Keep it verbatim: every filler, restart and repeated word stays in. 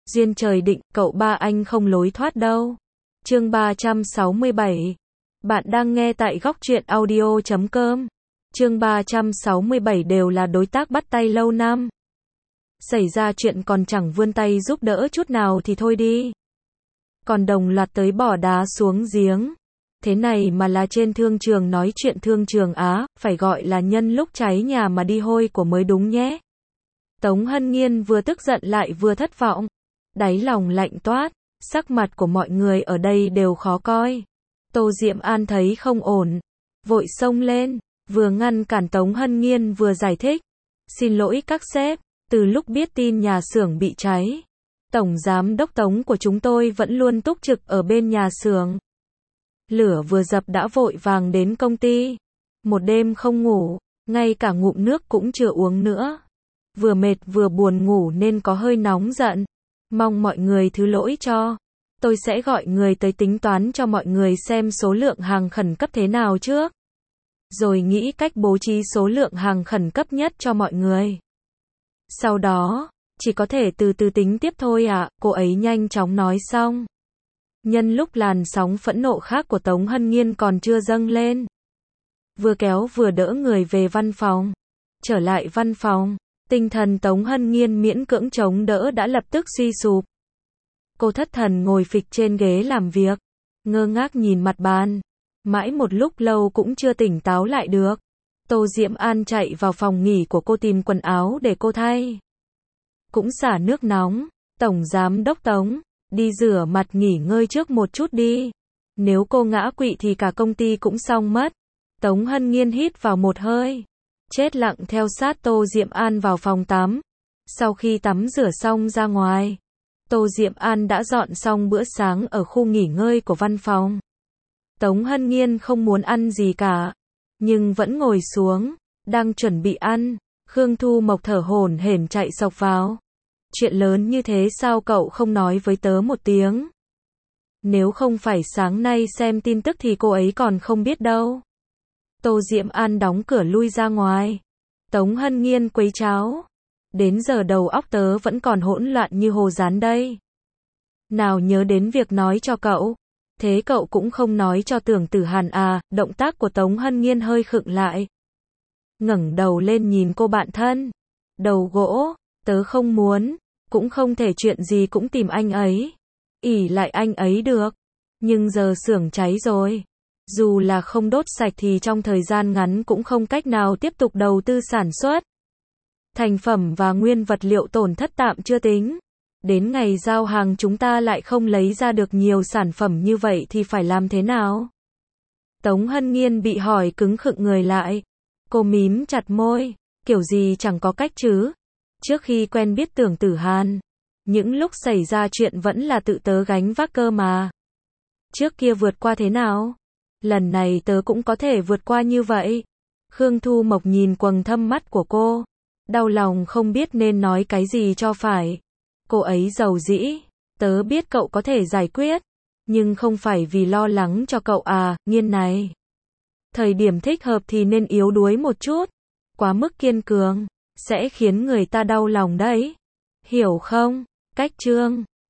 Duyên trời định, cậu ba anh không lối thoát đâu. Chương ba trăm sáu mươi bảy. Bạn đang nghe tại góc truyện audio chấm com. Chương ba trăm sáu mươi bảy đều là đối tác bắt tay lâu năm. Xảy ra chuyện còn chẳng vươn tay giúp đỡ chút nào thì thôi đi. Còn đồng loạt tới bỏ đá xuống giếng. Thế này mà là trên thương trường nói chuyện thương trường á, phải gọi là nhân lúc cháy nhà mà đi hôi của mới đúng nhé. Tống Hân Nghiên vừa tức giận lại vừa thất vọng. Đáy lòng lạnh toát, sắc mặt của mọi người ở đây đều khó coi. Tô Diệm An thấy không ổn, vội xông lên, vừa ngăn cản Tống Hân Nghiên vừa giải thích. Xin lỗi các sếp, từ lúc biết tin nhà xưởng bị cháy, Tổng Giám đốc Tống của chúng tôi vẫn luôn túc trực ở bên nhà xưởng. Lửa vừa dập đã vội vàng đến công ty. Một đêm không ngủ, ngay cả ngụm nước cũng chưa uống nữa. Vừa mệt vừa buồn ngủ nên có hơi nóng giận. Mong mọi người thứ lỗi cho. Tôi sẽ gọi người tới tính toán cho mọi người xem số lượng hàng khẩn cấp thế nào trước. Rồi nghĩ cách bố trí số lượng hàng khẩn cấp nhất cho mọi người. Sau đó, chỉ có thể từ từ tính tiếp thôi ạ, à, cô ấy nhanh chóng nói xong. Nhân lúc làn sóng phẫn nộ khác của Tống Hân Nghiên còn chưa dâng lên. Vừa kéo vừa đỡ người về văn phòng. Trở lại văn phòng, tinh thần Tống Hân Nghiên miễn cưỡng chống đỡ đã lập tức suy sụp. Cô thất thần ngồi phịch trên ghế làm việc, ngơ ngác nhìn mặt bàn. Mãi một lúc lâu cũng chưa tỉnh táo lại được. Tô Diệm An chạy vào phòng nghỉ của cô tìm quần áo để cô thay. Cũng xả nước nóng. Tổng Giám đốc Tống, đi rửa mặt nghỉ ngơi trước một chút đi. Nếu cô ngã quỵ thì cả công ty cũng xong mất. Tống Hân Nghiên hít vào một hơi. Chết lặng theo sát Tô Diệm An vào phòng tắm. Sau khi tắm rửa xong ra ngoài, Tô Diệm An đã dọn xong bữa sáng ở khu nghỉ ngơi của văn phòng. Tống Hân Nghiên không muốn ăn gì cả, nhưng vẫn ngồi xuống, đang chuẩn bị ăn. Khương Thu Mộc thở hổn hển chạy xộc vào. Chuyện lớn như thế sao cậu không nói với tớ một tiếng? Nếu không phải sáng nay xem tin tức thì cô ấy còn không biết đâu. Tô Diệm An đóng cửa lui ra ngoài. Tống Hân Nghiên quấy cháo. Đến giờ đầu óc tớ vẫn còn hỗn loạn như hồ rán đây. Nào nhớ đến việc nói cho cậu. Thế cậu cũng không nói cho Tưởng Tử Hàn à? Động tác của Tống Hân Nghiên hơi khựng lại. Ngẩng đầu lên nhìn cô bạn thân. Đầu gỗ, tớ không muốn, cũng không thể chuyện gì cũng tìm anh ấy. ỷ lại anh ấy được. Nhưng giờ xưởng cháy rồi. Dù là không đốt sạch thì trong thời gian ngắn cũng không cách nào tiếp tục đầu tư sản xuất. Thành phẩm và nguyên vật liệu tổn thất tạm chưa tính. Đến ngày giao hàng chúng ta lại không lấy ra được nhiều sản phẩm như vậy thì phải làm thế nào? Tống Hân Nghiên bị hỏi cứng khựng người lại. Cô mím chặt môi, kiểu gì chẳng có cách chứ. Trước khi quen biết Tưởng Tử Hàn, những lúc xảy ra chuyện vẫn là tự tớ gánh vác cơ mà. Trước kia vượt qua thế nào? Lần này tớ cũng có thể vượt qua như vậy. Khương Thu Mộc nhìn quầng thâm mắt của cô. Đau lòng không biết nên nói cái gì cho phải. Cô ấy giàu dĩ. Tớ biết cậu có thể giải quyết. Nhưng không phải vì lo lắng cho cậu à, Nghiên này. Thời điểm thích hợp thì nên yếu đuối một chút. Quá mức kiên cường sẽ khiến người ta đau lòng đấy. Hiểu không? Cách chương